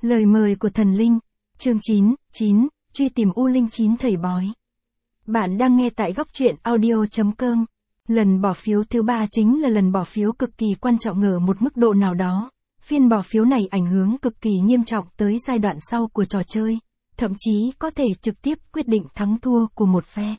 Lời mời của thần linh. Chương 9, truy tìm U Linh 9 thầy bói. Bạn đang nghe tại góc truyện audio.com. Lần bỏ phiếu thứ 3 chính là lần bỏ phiếu cực kỳ quan trọng ở một mức độ nào đó. Phiên bỏ phiếu này ảnh hưởng cực kỳ nghiêm trọng tới giai đoạn sau của trò chơi, thậm chí có thể trực tiếp quyết định thắng thua của một phe.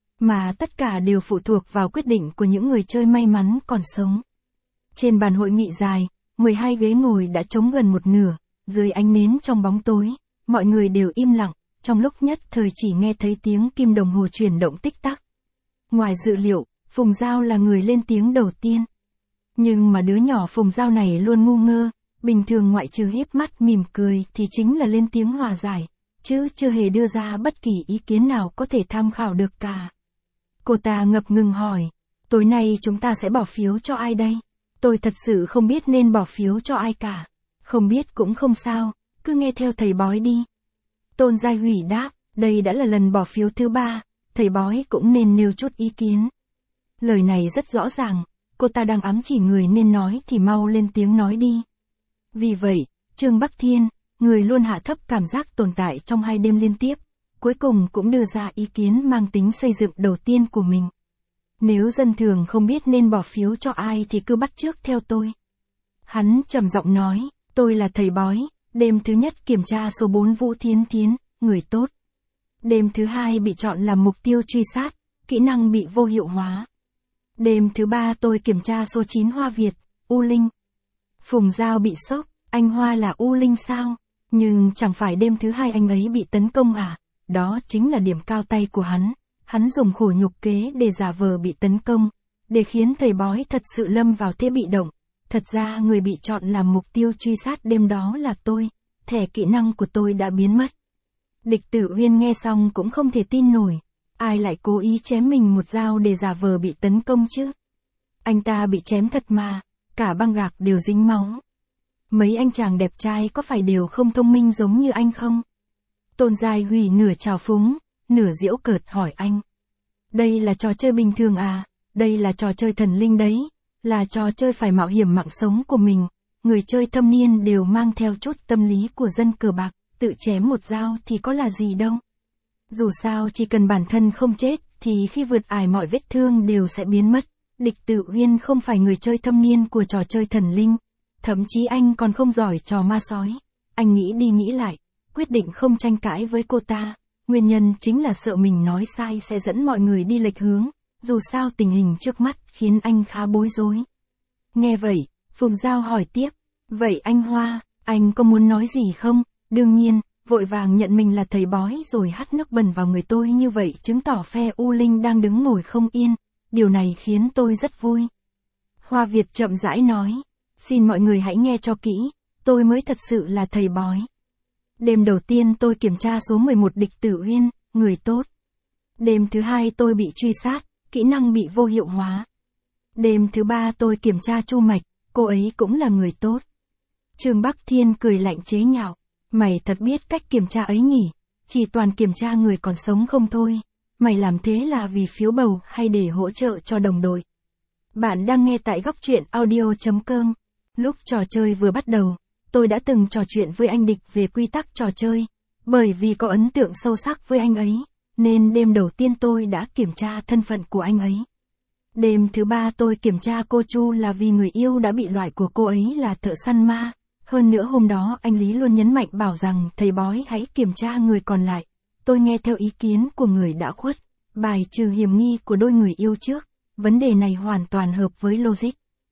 Mà tất cả đều phụ thuộc vào quyết định của những người chơi may mắn còn sống. Trên bàn hội nghị dài, 12 ghế ngồi đã trống gần một nửa, dưới ánh nến trong bóng tối, mọi người đều im lặng, trong lúc nhất thời chỉ nghe thấy tiếng kim đồng hồ chuyển động tích tắc. Ngoài dự liệu, Phùng Giao là người lên tiếng đầu tiên. Nhưng mà đứa nhỏ Phùng Giao này luôn ngu ngơ, bình thường ngoại trừ híp mắt mỉm cười thì chính là lên tiếng hòa giải, chứ chưa hề đưa ra bất kỳ ý kiến nào có thể tham khảo được cả. Cô ta ngập ngừng hỏi, tối nay chúng ta sẽ bỏ phiếu cho ai đây? Tôi thật sự không biết nên bỏ phiếu cho ai cả. Không biết cũng không sao, cứ nghe theo thầy bói đi. Tôn Giai Hủy đáp, đây đã là lần bỏ phiếu thứ 3, thầy bói cũng nên nêu chút ý kiến. Lời này rất rõ ràng, cô ta đang ám chỉ người nên nói thì mau lên tiếng nói đi. Vì vậy, Trương Bắc Thiên, người luôn hạ thấp cảm giác tồn tại trong 2 đêm liên tiếp, cuối cùng cũng đưa ra ý kiến mang tính xây dựng đầu tiên của mình. Nếu dân thường không biết nên bỏ phiếu cho ai thì cứ bắt chước theo tôi. Hắn trầm giọng nói, tôi là thầy bói, đêm thứ nhất kiểm tra số 4 Vũ Thiến Thiến, người tốt. Đêm thứ 2 bị chọn làm mục tiêu truy sát, kỹ năng bị vô hiệu hóa. Đêm thứ 3 tôi kiểm tra số 9 Hoa Việt, U Linh. Phùng Giao bị sốc, anh Hoa là U Linh sao? Nhưng chẳng phải đêm thứ 2 anh ấy bị tấn công à? Đó chính là điểm cao tay của hắn. Hắn dùng khổ nhục kế để giả vờ bị tấn công, để khiến thầy bói thật sự lâm vào thế bị động. Thật ra người bị chọn làm mục tiêu truy sát đêm đó là tôi, thẻ kỹ năng của tôi đã biến mất. Địch Tử Uyên nghe xong cũng không thể tin nổi, ai lại cố ý chém mình một dao để giả vờ bị tấn công chứ? Anh ta bị chém thật mà, cả băng gạc đều dính máu. Mấy anh chàng đẹp trai có phải đều không thông minh giống như anh không? Tôn Giai Hủy nửa trào phúng, nửa giễu cợt hỏi anh. Đây là trò chơi bình thường à? Đây là trò chơi thần linh đấy, là trò chơi phải mạo hiểm mạng sống của mình. Người chơi thâm niên đều mang theo chút tâm lý của dân cờ bạc, tự chém một dao thì có là gì đâu. Dù sao chỉ cần bản thân không chết thì khi vượt ải mọi vết thương đều sẽ biến mất. Địch Tử Uyên không phải người chơi thâm niên của trò chơi thần linh, thậm chí anh còn không giỏi trò ma sói. Anh nghĩ đi nghĩ lại, quyết định không tranh cãi với cô ta. Nguyên nhân chính là sợ mình nói sai sẽ dẫn mọi người đi lệch hướng, dù sao tình hình trước mắt khiến anh khá bối rối. Nghe vậy, Phùng Giao hỏi tiếp, vậy anh Hoa, anh có muốn nói gì không? Đương nhiên, vội vàng nhận mình là thầy bói rồi hắt nước bẩn vào người tôi như vậy chứng tỏ phe U Linh đang đứng ngồi không yên, điều này khiến tôi rất vui. Hoa Việt chậm rãi nói, xin mọi người hãy nghe cho kỹ, tôi mới thật sự là thầy bói. Đêm đầu tiên tôi kiểm tra số 11 Địch Tử Uyên, người tốt. Đêm thứ 2 tôi bị truy sát, kỹ năng bị vô hiệu hóa. Đêm thứ 3 tôi kiểm tra Chu Mạch, cô ấy cũng là người tốt. Trương Bắc Thiên cười lạnh chế nhạo, mày thật biết cách kiểm tra ấy nhỉ, chỉ toàn kiểm tra người còn sống không thôi. Mày làm thế là vì phiếu bầu hay để hỗ trợ cho đồng đội? Bạn đang nghe tại góc truyện audio.com. Lúc trò chơi vừa bắt đầu, tôi đã từng trò chuyện với anh Địch về quy tắc trò chơi, bởi vì có ấn tượng sâu sắc với anh ấy, nên đêm đầu tiên tôi đã kiểm tra thân phận của anh ấy. Đêm thứ 3 tôi kiểm tra cô Chu là vì người yêu đã bị loại của cô ấy là thợ săn ma. Hơn nữa hôm đó anh Lý luôn nhấn mạnh bảo rằng thầy bói hãy kiểm tra người còn lại. Tôi nghe theo ý kiến của người đã khuất, bài trừ hiểm nghi của đôi người yêu trước. Vấn đề này hoàn toàn hợp với logic.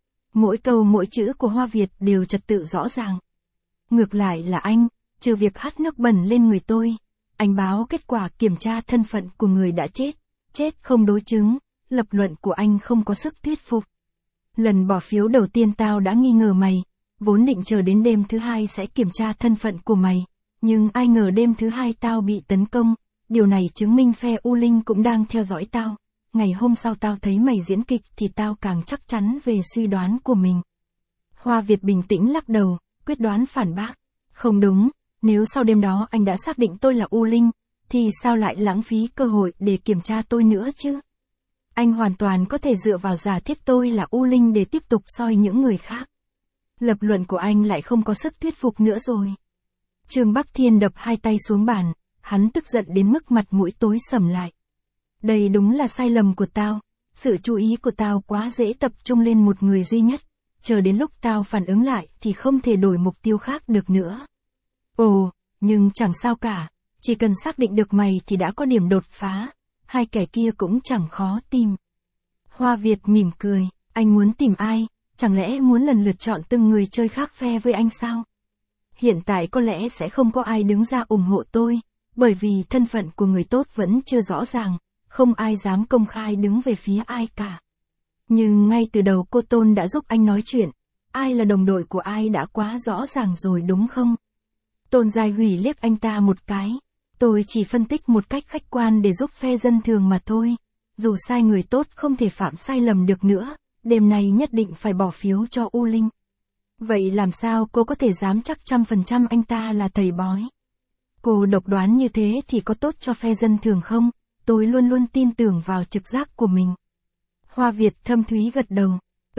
Mỗi câu mỗi chữ của Hoa Việt đều trật tự rõ ràng. Ngược lại là anh, trừ việc hắt nước bẩn lên người tôi, anh báo kết quả kiểm tra thân phận của người đã chết không đối chứng, lập luận của anh không có sức thuyết phục. Lần bỏ phiếu đầu tiên tao đã nghi ngờ mày, vốn định chờ đến đêm thứ 2 sẽ kiểm tra thân phận của mày, nhưng ai ngờ đêm thứ 2 tao bị tấn công, điều này chứng minh phe U Linh cũng đang theo dõi tao. Ngày hôm sau tao thấy mày diễn kịch thì tao càng chắc chắn về suy đoán của mình. Hoa Việt bình tĩnh lắc đầu, quyết đoán phản bác. Không đúng, nếu sau đêm đó anh đã xác định tôi là U Linh, thì sao lại lãng phí cơ hội để kiểm tra tôi nữa chứ? Anh hoàn toàn có thể dựa vào giả thiết tôi là U Linh để tiếp tục soi những người khác. Lập luận của anh lại không có sức thuyết phục nữa rồi. Trương Bắc Thiên đập hai tay xuống bàn, hắn tức giận đến mức mặt mũi tối sầm lại. Đây đúng là sai lầm của tao, sự chú ý của tao quá dễ tập trung lên một người duy nhất, chờ đến lúc tao phản ứng lại thì không thể đổi mục tiêu khác được nữa. Ồ, nhưng chẳng sao cả, chỉ cần xác định được mày thì đã có điểm đột phá, hai kẻ kia cũng chẳng khó tìm. Hoa Việt mỉm cười, anh muốn tìm ai, chẳng lẽ muốn lần lượt chọn từng người chơi khác phe với anh sao? Hiện tại có lẽ sẽ không có ai đứng ra ủng hộ tôi, bởi vì thân phận của người tốt vẫn chưa rõ ràng, không ai dám công khai đứng về phía ai cả. Nhưng ngay từ đầu cô Tôn đã giúp anh nói chuyện, ai là đồng đội của ai đã quá rõ ràng rồi đúng không? Tôn Giai Hủy liếc anh ta một cái, tôi chỉ phân tích một cách khách quan để giúp phe dân thường mà thôi, dù sai người tốt không thể phạm sai lầm được nữa, đêm nay nhất định phải bỏ phiếu cho U Linh. Vậy làm sao cô có thể dám chắc 100% anh ta là thầy bói? Cô độc đoán như thế thì có tốt cho phe dân thường không? Tôi luôn luôn tin tưởng vào trực giác của mình. Hoa Việt thâm thúy gật đầu.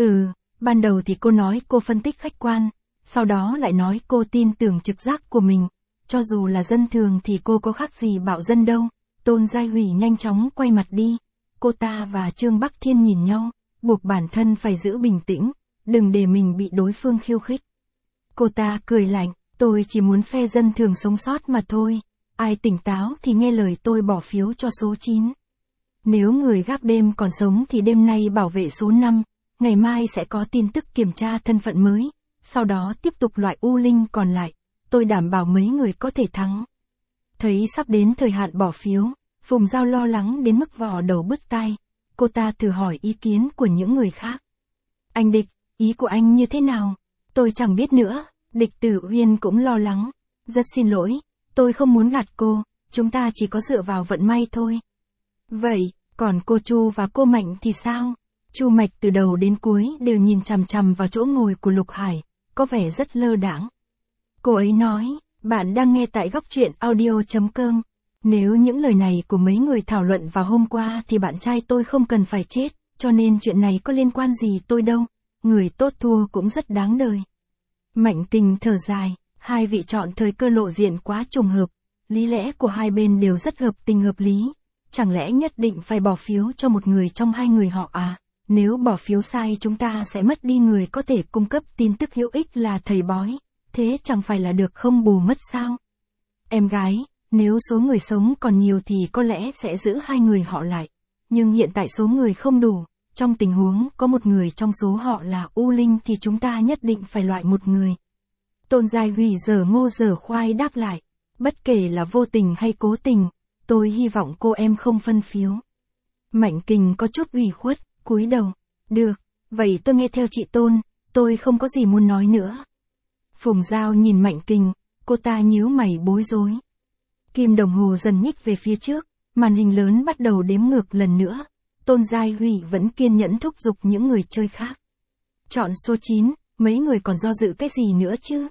Ban đầu thì cô nói cô phân tích khách quan, sau đó lại nói cô tin tưởng trực giác của mình. Cho dù là dân thường thì cô có khác gì bạo dân đâu. Tôn Giai Hủy nhanh chóng quay mặt đi. Cô ta và Trương Bắc Thiên nhìn nhau, buộc bản thân phải giữ bình tĩnh, đừng để mình bị đối phương khiêu khích. Cô ta cười lạnh, tôi chỉ muốn phe dân thường sống sót mà thôi. Ai tỉnh táo thì nghe lời tôi bỏ phiếu cho số 9. Nếu người gác đêm còn sống thì đêm nay bảo vệ số 5, ngày mai sẽ có tin tức kiểm tra thân phận mới, sau đó tiếp tục loại U Linh còn lại, tôi đảm bảo mấy người có thể thắng. Thấy sắp đến thời hạn bỏ phiếu, Phùng Giao lo lắng đến mức vò đầu bứt tai, cô ta thử hỏi ý kiến của những người khác. Anh Địch, ý của anh như thế nào? Tôi chẳng biết nữa, Địch Tử Uyên cũng lo lắng. Rất xin lỗi, tôi không muốn gạt cô, chúng ta chỉ có dựa vào vận may thôi. Vậy, còn cô Chu và cô Mạnh thì sao? Chu Mạch từ đầu đến cuối đều nhìn chằm chằm vào chỗ ngồi của Lục Hải, có vẻ rất lơ đãng. Cô ấy nói, bạn đang nghe tại góc truyện audio.com. Nếu những lời này của mấy người thảo luận vào hôm qua thì bạn trai tôi không cần phải chết, cho nên chuyện này có liên quan gì tôi đâu. Người tốt thua cũng rất đáng đời. Mạnh Tình thở dài, hai vị chọn thời cơ lộ diện quá trùng hợp, lý lẽ của hai bên đều rất hợp tình hợp lý. Chẳng lẽ nhất định phải bỏ phiếu cho một người trong hai người họ à? Nếu bỏ phiếu sai chúng ta sẽ mất đi người có thể cung cấp tin tức hữu ích là thầy bói, thế chẳng phải là được không bù mất sao? Em gái, nếu số người sống còn nhiều thì có lẽ sẽ giữ hai người họ lại. Nhưng hiện tại số người không đủ, trong tình huống có một người trong số họ là U Linh thì chúng ta nhất định phải loại một người. Tôn Giai Hủy giở ngô giở khoai đáp lại, bất kể là vô tình hay cố tình, tôi hy vọng cô em không phân phiếu. Mạnh Kình có chút ủy khuất, cúi đầu, được, vậy tôi nghe theo chị Tôn, tôi không có gì muốn nói nữa. Phùng Giao nhìn Mạnh Kình, cô ta nhíu mày bối rối. Kim đồng hồ dần nhích về phía trước, màn hình lớn bắt đầu đếm ngược lần nữa. Tôn Giai Hủy vẫn kiên nhẫn thúc giục những người chơi khác. Chọn số 9, mấy người còn do dự cái gì nữa chứ?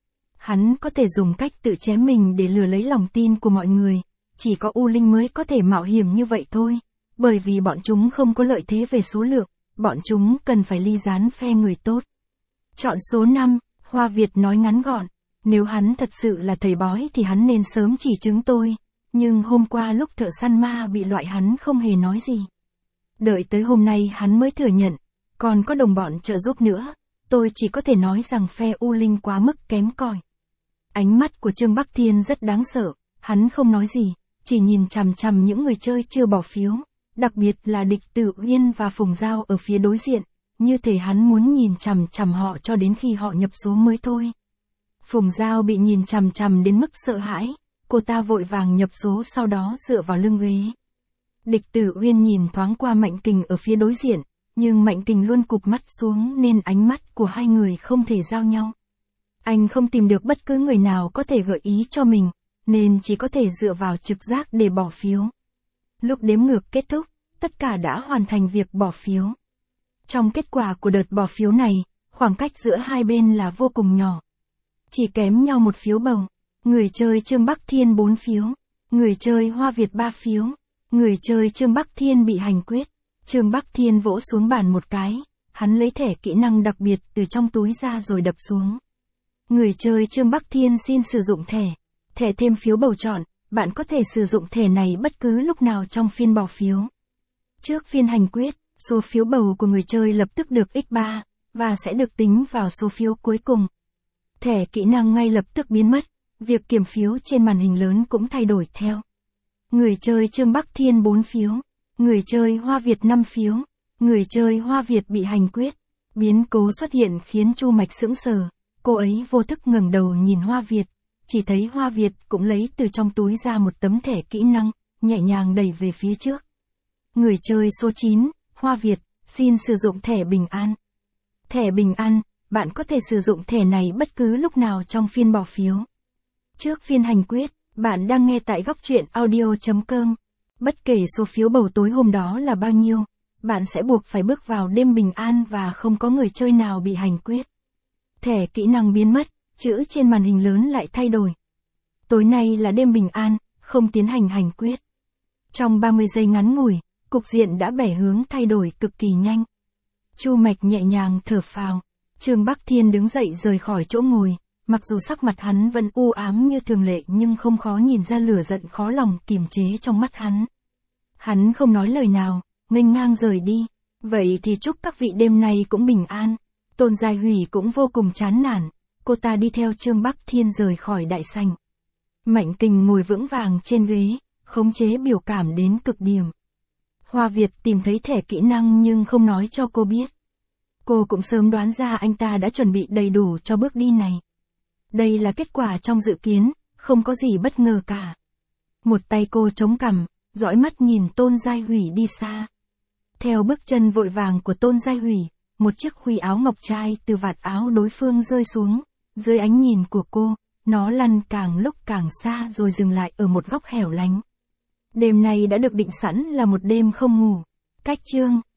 Hắn có thể dùng cách tự chém mình để lừa lấy lòng tin của mọi người, chỉ có U Linh mới có thể mạo hiểm như vậy thôi, bởi vì bọn chúng không có lợi thế về số lượng, bọn chúng cần phải ly gián phe người tốt. Chọn số 5, Hoa Việt nói ngắn gọn, nếu hắn thật sự là thầy bói thì hắn nên sớm chỉ chứng tôi, nhưng hôm qua lúc thợ săn ma bị loại hắn không hề nói gì. Đợi tới hôm nay hắn mới thừa nhận, còn có đồng bọn trợ giúp nữa, tôi chỉ có thể nói rằng phe U Linh quá mức kém cỏi. Ánh mắt của Trương Bắc Thiên rất đáng sợ, hắn không nói gì, chỉ nhìn chằm chằm những người chơi chưa bỏ phiếu, đặc biệt là Địch Tử Uyên và Phùng Giao ở phía đối diện, như thể hắn muốn nhìn chằm chằm họ cho đến khi họ nhập số mới thôi. Phùng Giao bị nhìn chằm chằm đến mức sợ hãi, cô ta vội vàng nhập số sau đó dựa vào lưng ghế. Địch Tử Uyên nhìn thoáng qua Mạnh Kình ở phía đối diện, nhưng Mạnh Kình luôn cụp mắt xuống nên ánh mắt của hai người không thể giao nhau. Anh không tìm được bất cứ người nào có thể gợi ý cho mình, nên chỉ có thể dựa vào trực giác để bỏ phiếu. Lúc đếm ngược kết thúc, tất cả đã hoàn thành việc bỏ phiếu. Trong kết quả của đợt bỏ phiếu này, khoảng cách giữa hai bên là vô cùng nhỏ. Chỉ kém nhau một phiếu bầu. Người chơi Trương Bắc Thiên 4 phiếu, người chơi Hoa Việt 3 phiếu, người chơi Trương Bắc Thiên bị hành quyết. Trương Bắc Thiên vỗ xuống bàn một cái, hắn lấy thẻ kỹ năng đặc biệt từ trong túi ra rồi đập xuống. Người chơi Trương Bắc Thiên xin sử dụng thẻ. Thẻ thêm phiếu bầu chọn, bạn có thể sử dụng thẻ này bất cứ lúc nào trong phiên bỏ phiếu. Trước phiên hành quyết, số phiếu bầu của người chơi lập tức được x3, và sẽ được tính vào số phiếu cuối cùng. Thẻ kỹ năng ngay lập tức biến mất, việc kiểm phiếu trên màn hình lớn cũng thay đổi theo. Người chơi Trương Bắc Thiên 4 phiếu. Người chơi Hoa Việt 5 phiếu. Người chơi Hoa Việt bị hành quyết. Biến cố xuất hiện khiến Chu Mạch sững sờ. Cô ấy vô thức ngẩng đầu nhìn Hoa Việt. Chỉ thấy Hoa Việt cũng lấy từ trong túi ra một tấm thẻ kỹ năng, nhẹ nhàng đẩy về phía trước. Người chơi số 9, Hoa Việt, xin sử dụng thẻ bình an. Thẻ bình an, bạn có thể sử dụng thẻ này bất cứ lúc nào trong phiên bỏ phiếu. Trước phiên hành quyết, bạn đang nghe tại góc truyện audio.com. Bất kể số phiếu bầu tối hôm đó là bao nhiêu, bạn sẽ buộc phải bước vào đêm bình an và không có người chơi nào bị hành quyết. Thẻ kỹ năng biến mất, chữ trên màn hình lớn lại thay đổi. Tối nay là đêm bình an, không tiến hành hành quyết. Trong 30 giây ngắn ngủi, cục diện đã bẻ hướng thay đổi cực kỳ nhanh. Chu Mạch nhẹ nhàng thở phào. Trương Bắc Thiên đứng dậy rời khỏi chỗ ngồi, mặc dù sắc mặt hắn vẫn u ám như thường lệ nhưng không khó nhìn ra lửa giận khó lòng kiềm chế trong mắt hắn. Hắn không nói lời nào, nghênh ngang rời đi. Vậy thì chúc các vị đêm nay cũng bình an. Tôn Giai Hủy cũng vô cùng chán nản, cô ta đi theo Trương Bắc Thiên rời khỏi đại sảnh. Mạnh Kình ngồi vững vàng trên ghế, khống chế biểu cảm đến cực điểm. Hoa Việt tìm thấy thẻ kỹ năng nhưng không nói cho cô biết. Cô cũng sớm đoán ra anh ta đã chuẩn bị đầy đủ cho bước đi này. Đây là kết quả trong dự kiến, không có gì bất ngờ cả. Một tay cô chống cằm, dõi mắt nhìn Tôn Giai Hủy đi xa. Theo bước chân vội vàng của Tôn Giai Hủy, một chiếc khuy áo ngọc trai từ vạt áo đối phương rơi xuống. Dưới ánh nhìn của cô, nó lăn càng lúc càng xa rồi dừng lại ở một góc hẻo lánh. Đêm nay đã được định sẵn là một đêm không ngủ. Cách chương